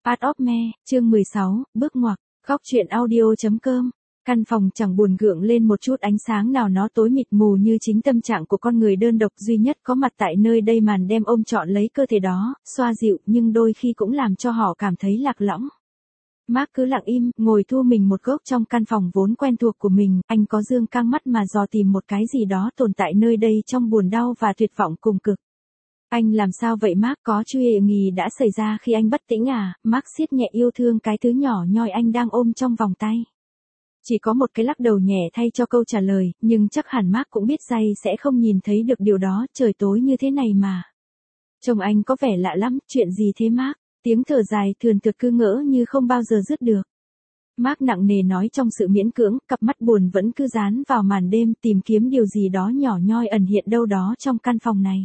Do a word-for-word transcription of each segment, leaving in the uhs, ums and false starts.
Art of Me, chương mười sáu, bước ngoặt, góc truyện audio.com. Căn phòng chẳng buồn gượng lên một chút ánh sáng nào, nó tối mịt mù như chính tâm trạng của con người đơn độc duy nhất có mặt tại nơi đây. Màn đêm ôm trọn lấy cơ thể đó, xoa dịu nhưng đôi khi cũng làm cho họ cảm thấy lạc lõng. Mark cứ lặng im, ngồi thu mình một góc trong căn phòng vốn quen thuộc của mình. Anh có dương căng mắt mà dò tìm một cái gì đó tồn tại nơi đây trong buồn đau và tuyệt vọng cùng cực. Anh làm sao vậy Mark, có chuyện gì đã xảy ra khi anh bất tĩnh à? Mark siết nhẹ yêu thương cái thứ nhỏ nhoi anh đang ôm trong vòng tay. Chỉ có một cái lắc đầu nhẹ thay cho câu trả lời, nhưng chắc hẳn Mark cũng biết Jay sẽ không nhìn thấy được điều đó, trời tối như thế này mà. Chồng anh có vẻ lạ lắm, chuyện gì thế Mark? Tiếng thở dài thườn thượt cứ ngỡ như không bao giờ dứt được. Mark nặng nề nói trong sự miễn cưỡng, cặp mắt buồn vẫn cứ dán vào màn đêm tìm kiếm điều gì đó nhỏ nhoi ẩn hiện đâu đó trong căn phòng này.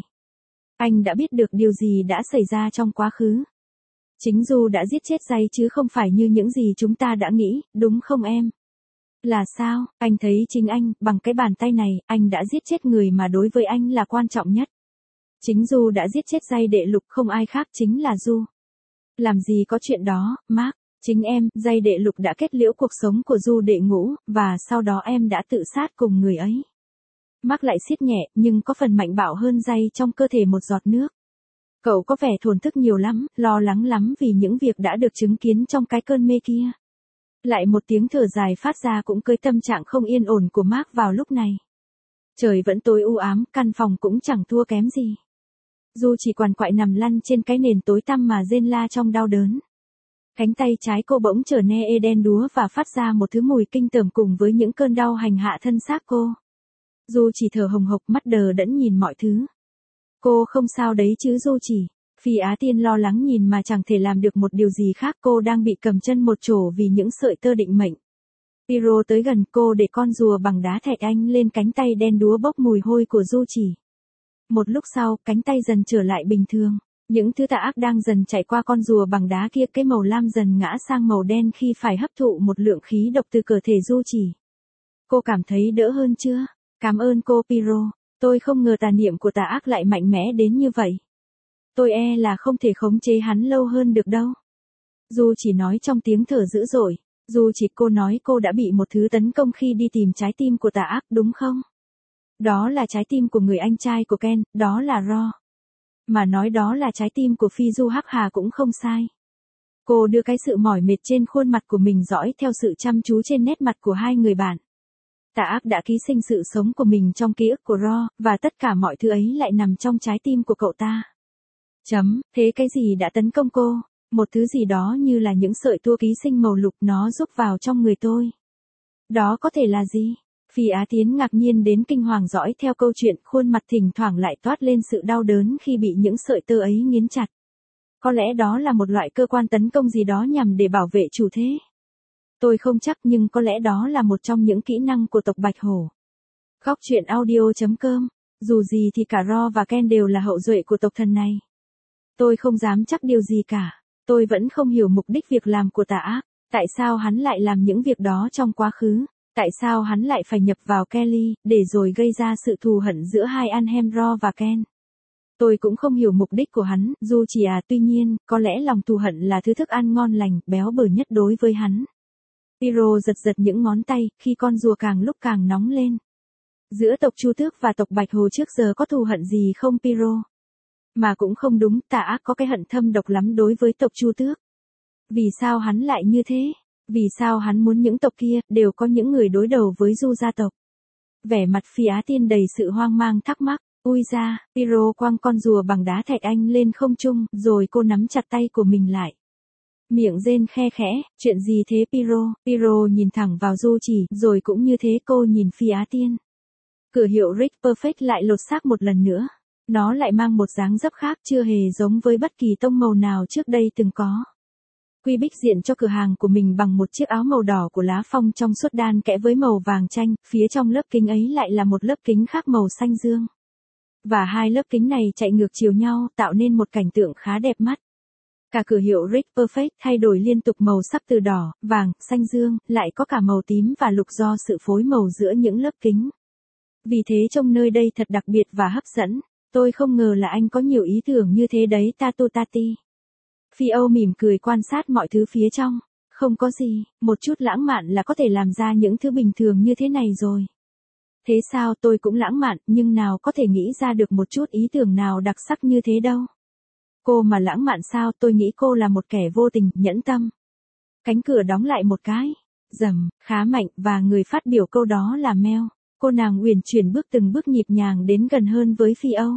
Anh đã biết được điều gì đã xảy ra trong quá khứ. Chính Du đã giết chết Jay chứ không phải như những gì chúng ta đã nghĩ, đúng không em? Là sao? Anh thấy chính anh, bằng cái bàn tay này, anh đã giết chết người mà đối với anh là quan trọng nhất. Chính Du đã giết chết Jay Đệ Lục, không ai khác chính là Du. Làm gì có chuyện đó, Mark, chính em, Jay Đệ Lục đã kết liễu cuộc sống của Du Đệ Ngũ, và sau đó em đã tự sát cùng người ấy. Mark lại siết nhẹ, nhưng có phần mạnh bạo hơn Jay trong cơ thể một giọt nước. Cậu có vẻ thổn thức nhiều lắm, lo lắng lắm vì những việc đã được chứng kiến trong cái cơn mê kia. Lại một tiếng thở dài phát ra cũng cơi tâm trạng không yên ổn của Mark vào lúc này. Trời vẫn tối u ám, căn phòng cũng chẳng thua kém gì. Du chỉ quằn quại nằm lăn trên cái nền tối tăm mà rên la trong đau đớn. Cánh tay trái cô bỗng trở nên đen đúa và phát ra một thứ mùi kinh tởm cùng với những cơn đau hành hạ thân xác cô. Du chỉ thở hồng hộc, mắt đờ đẫn nhìn mọi thứ. Cô không sao đấy chứ Du chỉ? Phi Á Tiên lo lắng nhìn mà chẳng thể làm được một điều gì khác, cô đang bị cầm chân một chỗ vì những sợi tơ định mệnh. Piro tới gần cô để con rùa bằng đá thạch anh lên cánh tay đen đúa bốc mùi hôi của Du chỉ. Một lúc sau, cánh tay dần trở lại bình thường. Những thứ tà ác đang dần chạy qua con rùa bằng đá kia, cái màu lam dần ngã sang màu đen khi phải hấp thụ một lượng khí độc từ cơ thể Du chỉ. Cô cảm thấy đỡ hơn chưa? Cảm ơn cô Piro, tôi không ngờ tà niệm của tà ác lại mạnh mẽ đến như vậy. Tôi e là không thể khống chế hắn lâu hơn được đâu. Du chỉ nói trong tiếng thở dữ dội. Du chỉ, cô nói cô đã bị một thứ tấn công khi đi tìm trái tim của tà ác đúng không? Đó là trái tim của người anh trai của Ken, đó là Ro. Mà nói đó là trái tim của Phi Du Hắc Hà cũng không sai. Cô đưa cái sự mỏi mệt trên khuôn mặt của mình dõi theo sự chăm chú trên nét mặt của hai người bạn. Tà ác đã ký sinh sự sống của mình trong ký ức của Ro, và tất cả mọi thứ ấy lại nằm trong trái tim của cậu ta. Chấm, thế cái gì đã tấn công cô? Một thứ gì đó như là những sợi tua ký sinh màu lục, nó rúc vào trong người tôi. Đó có thể là gì? Phi Á Tiến ngạc nhiên đến kinh hoàng dõi theo câu chuyện, khuôn mặt thỉnh thoảng lại toát lên sự đau đớn khi bị những sợi tơ ấy nghiến chặt. Có lẽ đó là một loại cơ quan tấn công gì đó nhằm để bảo vệ chủ thế. Tôi không chắc, nhưng có lẽ đó là một trong những kỹ năng của tộc Bạch Hổ. Góc truyện audio.com. Dù gì thì cả Ro và Ken đều là hậu duệ của tộc thần này. Tôi không dám chắc điều gì cả. Tôi vẫn không hiểu mục đích việc làm của tà ác. Tại sao hắn lại làm những việc đó trong quá khứ? Tại sao hắn lại phải nhập vào Kelly, để rồi gây ra sự thù hận giữa hai anh em Ro và Ken? Tôi cũng không hiểu mục đích của hắn, Du chỉ à, tuy nhiên, có lẽ lòng thù hận là thứ thức ăn ngon lành, béo bở nhất đối với hắn. Piro giật giật những ngón tay, khi con rùa càng lúc càng nóng lên. Giữa tộc Chu Tước và tộc Bạch Hồ trước giờ có thù hận gì không Piro? Mà cũng không đúng, tà ác có cái hận thâm độc lắm đối với tộc Chu Tước. Vì sao hắn lại như thế? Vì sao hắn muốn những tộc kia, đều có những người đối đầu với Du gia tộc? Vẻ mặt Phi Á Tiên đầy sự hoang mang thắc mắc. Ui ra, Piro quăng con rùa bằng đá thạch anh lên không trung, rồi cô nắm chặt tay của mình lại. Miệng rên khe khẽ, chuyện gì thế Piro? Piro nhìn thẳng vào Du chỉ, rồi cũng như thế cô nhìn Phi Á Tiên. Cửa hiệu Rich Perfect lại lột xác một lần nữa. Nó lại mang một dáng dấp khác, chưa hề giống với bất kỳ tông màu nào trước đây từng có. Quy Bích diện cho cửa hàng của mình bằng một chiếc áo màu đỏ của lá phong trong suốt đan kẽ với màu vàng chanh, phía trong lớp kính ấy lại là một lớp kính khác màu xanh dương. Và hai lớp kính này chạy ngược chiều nhau, tạo nên một cảnh tượng khá đẹp mắt. Cả cửa hiệu Rich Perfect thay đổi liên tục màu sắc từ đỏ, vàng, xanh dương, lại có cả màu tím và lục do sự phối màu giữa những lớp kính. Vì thế trông nơi đây thật đặc biệt và hấp dẫn. Tôi không ngờ là anh có nhiều ý tưởng như thế đấy Tatu Tati. Phi Âu mỉm cười quan sát mọi thứ phía trong. Không có gì, một chút lãng mạn là có thể làm ra những thứ bình thường như thế này rồi. Thế sao, tôi cũng lãng mạn, nhưng nào có thể nghĩ ra được một chút ý tưởng nào đặc sắc như thế đâu. Cô mà lãng mạn sao, tôi nghĩ cô là một kẻ vô tình, nhẫn tâm. Cánh cửa đóng lại một cái. Rầm, khá mạnh, và người phát biểu câu đó là Mel. Cô nàng uyển chuyển bước từng bước nhịp nhàng đến gần hơn với Phi Âu.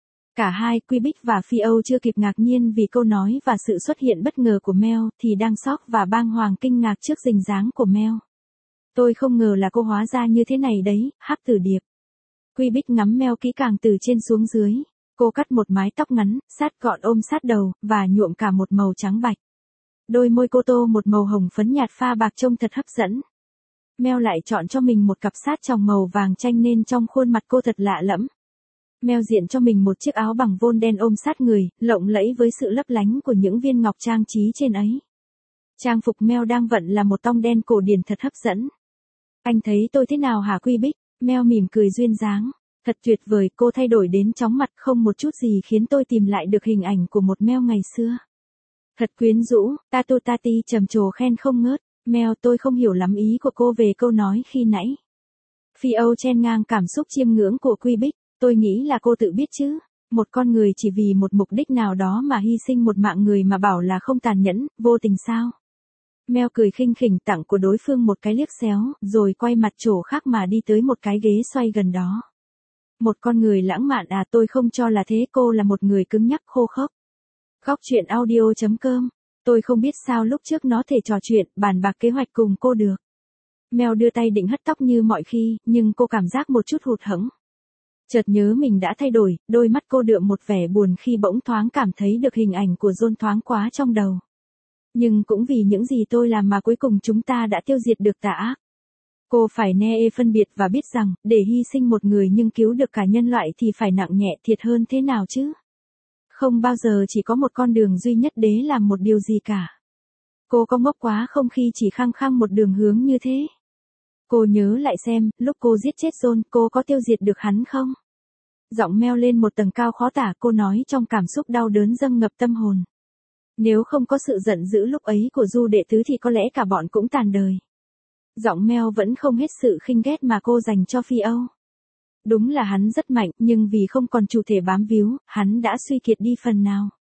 Cả hai, Quebec và Phi Âu chưa kịp ngạc nhiên vì câu nói và sự xuất hiện bất ngờ của Mel, thì đang sốc và bàng hoàng kinh ngạc trước hình dáng của Mel. Tôi không ngờ là cô hóa ra như thế này đấy, Hắc Tử Điệp. Quebec ngắm Mel kỹ càng từ trên xuống dưới. Cô cắt một mái tóc ngắn, sát gọn ôm sát đầu, và nhuộm cả một màu trắng bạch. Đôi môi cô tô một màu hồng phấn nhạt pha bạc trông thật hấp dẫn. Mel lại chọn cho mình một cặp sát tròng màu vàng chanh nên trong khuôn mặt cô thật lạ lẫm. Mel diện cho mình một chiếc áo bằng vôn đen ôm sát người, lộng lẫy với sự lấp lánh của những viên ngọc trang trí trên ấy. Trang phục Mel đang vận là một tông đen cổ điển thật hấp dẫn. Anh thấy tôi thế nào hả Quebec? Mel mỉm cười duyên dáng. Thật tuyệt vời, cô thay đổi đến chóng mặt không một chút gì khiến tôi tìm lại được hình ảnh của một Mel ngày xưa. Thật quyến rũ, Tatu Tati trầm trồ khen không ngớt. Mel, tôi không hiểu lắm ý của cô về câu nói khi nãy. Phi Âu chen ngang cảm xúc chiêm ngưỡng của Quebec. Tôi nghĩ là cô tự biết chứ. Một con người chỉ vì một mục đích nào đó mà hy sinh một mạng người mà bảo là không tàn nhẫn, vô tình sao? Mel cười khinh khỉnh tặng của đối phương một cái liếc xéo, rồi quay mặt chỗ khác mà đi tới một cái ghế xoay gần đó. Một con người lãng mạn à, tôi không cho là thế, cô là một người cứng nhắc khô khốc. Góc chuyện audio chấm com. Tôi không biết sao lúc trước nó thể trò chuyện, bàn bạc kế hoạch cùng cô được. Mel đưa tay định hất tóc như mọi khi, nhưng cô cảm giác một chút hụt hẫng. Chợt nhớ mình đã thay đổi, đôi mắt cô đượm một vẻ buồn khi bỗng thoáng cảm thấy được hình ảnh của John thoáng quá trong đầu. Nhưng cũng vì những gì tôi làm mà cuối cùng chúng ta đã tiêu diệt được tà ác. Cô phải nê phân biệt và biết rằng, để hy sinh một người nhưng cứu được cả nhân loại thì phải nặng nhẹ thiệt hơn thế nào chứ? Không bao giờ chỉ có một con đường duy nhất để làm một điều gì cả. Cô có ngốc quá không khi chỉ khăng khăng một đường hướng như thế? Cô nhớ lại xem, lúc cô giết chết John, cô có tiêu diệt được hắn không? Giọng Mel lên một tầng cao khó tả, cô nói trong cảm xúc đau đớn dâng ngập tâm hồn. Nếu không có sự giận dữ lúc ấy của Du đệ tứ thì có lẽ cả bọn cũng tàn đời. Giọng Mel vẫn không hết sự khinh ghét mà cô dành cho Phi Âu. Đúng là hắn rất mạnh, nhưng vì không còn chủ thể bám víu, hắn đã suy kiệt đi phần nào.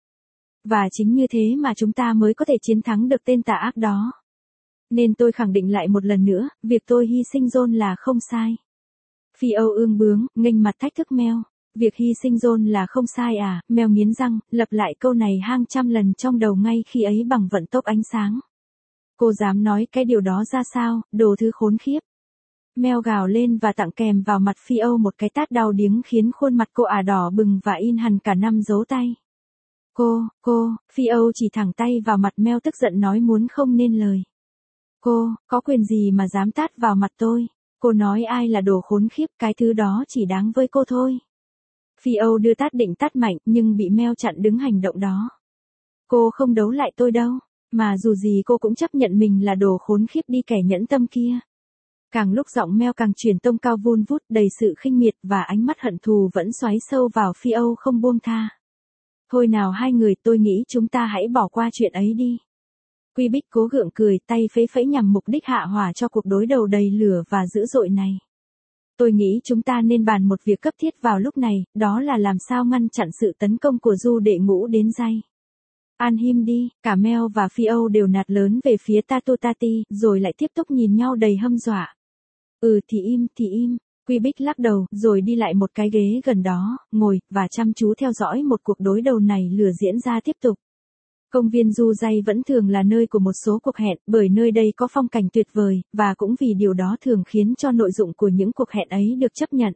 Và chính như thế mà chúng ta mới có thể chiến thắng được tên tà ác đó. Nên tôi khẳng định lại một lần nữa, việc tôi hy sinh John là không sai. Phi Âu ương bướng, nghênh mặt thách thức Mel. Việc hy sinh John là không sai à? Mel nghiến răng, lặp lại câu này hàng trăm lần trong đầu ngay khi ấy bằng vận tốc ánh sáng. Cô dám nói cái điều đó ra sao, đồ thứ khốn khiếp. Mel gào lên và tặng kèm vào mặt Phi Âu một cái tát đau điếng khiến khuôn mặt cô ả đỏ bừng và in hẳn cả năm dấu tay. Cô, cô, Phi Âu chỉ thẳng tay vào mặt Mel tức giận nói muốn không nên lời. Cô, có quyền gì mà dám tát vào mặt tôi? Cô nói ai là đồ khốn khiếp, cái thứ đó chỉ đáng với cô thôi. Phi Âu đưa tát định tát mạnh nhưng bị Mel chặn đứng hành động đó. Cô không đấu lại tôi đâu, mà dù gì cô cũng chấp nhận mình là đồ khốn khiếp đi kẻ nhẫn tâm kia. Càng lúc giọng Mel càng chuyển tông cao vun vút đầy sự khinh miệt và ánh mắt hận thù vẫn xoáy sâu vào Phi Âu không buông tha. Thôi nào hai người, tôi nghĩ chúng ta hãy bỏ qua chuyện ấy đi. Quebec cố gượng cười, tay phấy phấy nhằm mục đích hạ hỏa cho cuộc đối đầu đầy lửa và dữ dội này. Tôi nghĩ chúng ta nên bàn một việc cấp thiết vào lúc này, đó là làm sao ngăn chặn sự tấn công của Du đệ ngũ đến Jay. An him đi, cả Mel và Phi Âu đều nạt lớn về phía Tatu Tati, rồi lại tiếp tục nhìn nhau đầy hâm dọa. Ừ thì im, thì im. Quebec lắc đầu, rồi đi lại một cái ghế gần đó, ngồi, và chăm chú theo dõi một cuộc đối đầu này lửa diễn ra tiếp tục. Công viên Du Jay vẫn thường là nơi của một số cuộc hẹn, bởi nơi đây có phong cảnh tuyệt vời, và cũng vì điều đó thường khiến cho nội dụng của những cuộc hẹn ấy được chấp nhận.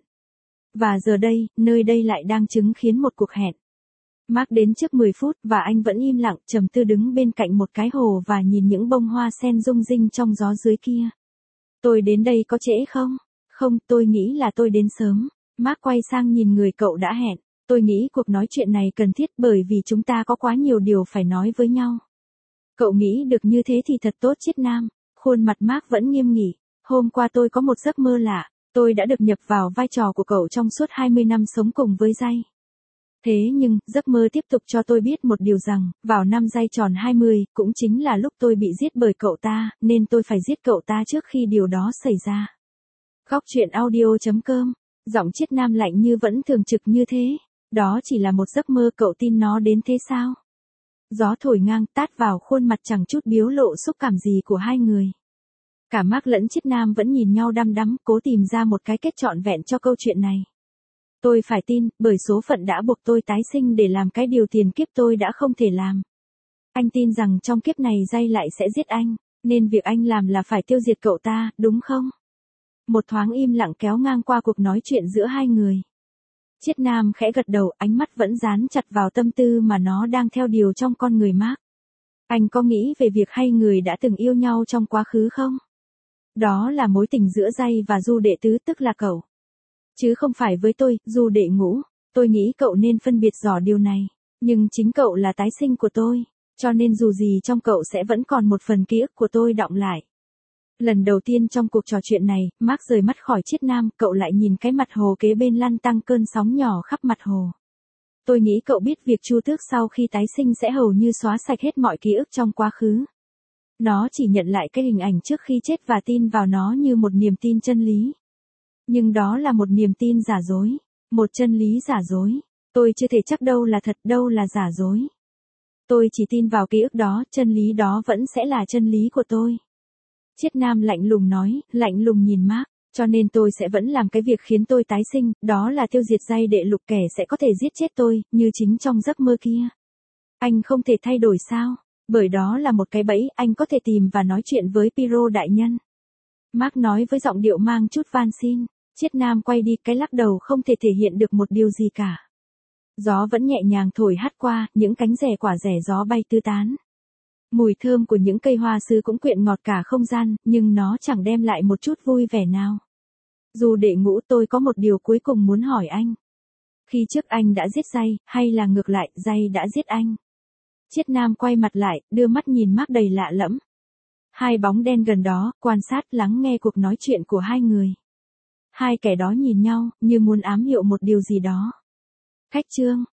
Và giờ đây, nơi đây lại đang chứng kiến một cuộc hẹn. Mark đến trước mười phút, và anh vẫn im lặng, trầm tư đứng bên cạnh một cái hồ và nhìn những bông hoa sen rung rinh trong gió dưới kia. Tôi đến đây có trễ không? Không, tôi nghĩ là tôi đến sớm. Mark quay sang nhìn người cậu đã hẹn. Tôi nghĩ cuộc nói chuyện này cần thiết bởi vì chúng ta có quá nhiều điều phải nói với nhau. Cậu nghĩ được như thế thì thật tốt Chiết Nam. Khuôn mặt Mark vẫn nghiêm nghị. Hôm qua tôi có một giấc mơ lạ. Tôi đã được nhập vào vai trò của cậu trong suốt hai mươi năm sống cùng với Jay. Thế nhưng, giấc mơ tiếp tục cho tôi biết một điều rằng, vào năm giây tròn hai mươi, cũng chính là lúc tôi bị giết bởi cậu ta, nên tôi phải giết cậu ta trước khi điều đó xảy ra. Góc truyện audio.com, giọng Triết Nam lạnh như vẫn thường trực như thế. Đó chỉ là một giấc mơ, cậu tin nó đến thế sao? Gió thổi ngang tát vào khuôn mặt chẳng chút biếu lộ xúc cảm gì của hai người. Cả Mark lẫn Triết Nam vẫn nhìn nhau đăm đắm, cố tìm ra một cái kết trọn vẹn cho câu chuyện này. Tôi phải tin, bởi số phận đã buộc tôi tái sinh để làm cái điều tiền kiếp tôi đã không thể làm. Anh tin rằng trong kiếp này Jay lại sẽ giết anh, nên việc anh làm là phải tiêu diệt cậu ta, đúng không? Một thoáng im lặng kéo ngang qua cuộc nói chuyện giữa hai người. Triết Nam khẽ gật đầu, ánh mắt vẫn dán chặt vào tâm tư mà nó đang theo điều trong con người Mark. Anh có nghĩ về việc hai người đã từng yêu nhau trong quá khứ không? Đó là mối tình giữa Jay và Du đệ tứ, tức là cậu. Chứ không phải với tôi, Du đệ ngũ. Tôi nghĩ cậu nên phân biệt rõ điều này. Nhưng chính cậu là tái sinh của tôi. Cho nên dù gì trong cậu sẽ vẫn còn một phần ký ức của tôi đọng lại. Lần đầu tiên trong cuộc trò chuyện này, Mark rời mắt khỏi Triết Nam, cậu lại nhìn cái mặt hồ kế bên lăn tăng cơn sóng nhỏ khắp mặt hồ. Tôi nghĩ cậu biết việc Chu Tước sau khi tái sinh sẽ hầu như xóa sạch hết mọi ký ức trong quá khứ. Nó chỉ nhận lại cái hình ảnh trước khi chết và tin vào nó như một niềm tin chân lý. Nhưng đó là một niềm tin giả dối, một chân lý giả dối. Tôi chưa thể chắc đâu là thật, đâu là giả dối. Tôi chỉ tin vào ký ức đó, chân lý đó vẫn sẽ là chân lý của tôi. Triết Nam lạnh lùng nói, lạnh lùng nhìn Mark, cho nên tôi sẽ vẫn làm cái việc khiến tôi tái sinh, đó là tiêu diệt Jay đệ lục, kẻ sẽ có thể giết chết tôi, như chính trong giấc mơ kia. Anh không thể thay đổi sao? Bởi đó là một cái bẫy, anh có thể tìm và nói chuyện với Pyro đại nhân. Mark nói với giọng điệu mang chút van xin. Triết Nam quay đi, cái lắc đầu không thể thể hiện được một điều gì cả. Gió vẫn nhẹ nhàng thổi hắt qua, những cánh rẻ quả rẻ gió bay tứ tán. Mùi thơm của những cây hoa sứ cũng quyện ngọt cả không gian, nhưng nó chẳng đem lại một chút vui vẻ nào. Dù đệ ngũ, tôi có một điều cuối cùng muốn hỏi anh. Khi trước anh đã giết Jay, hay là ngược lại, Jay đã giết anh? Triết Nam quay mặt lại, đưa mắt nhìn Mark đầy lạ lẫm. Hai bóng đen gần đó, quan sát lắng nghe cuộc nói chuyện của hai người. Hai kẻ đó nhìn nhau, như muốn ám hiệu một điều gì đó. Khách chương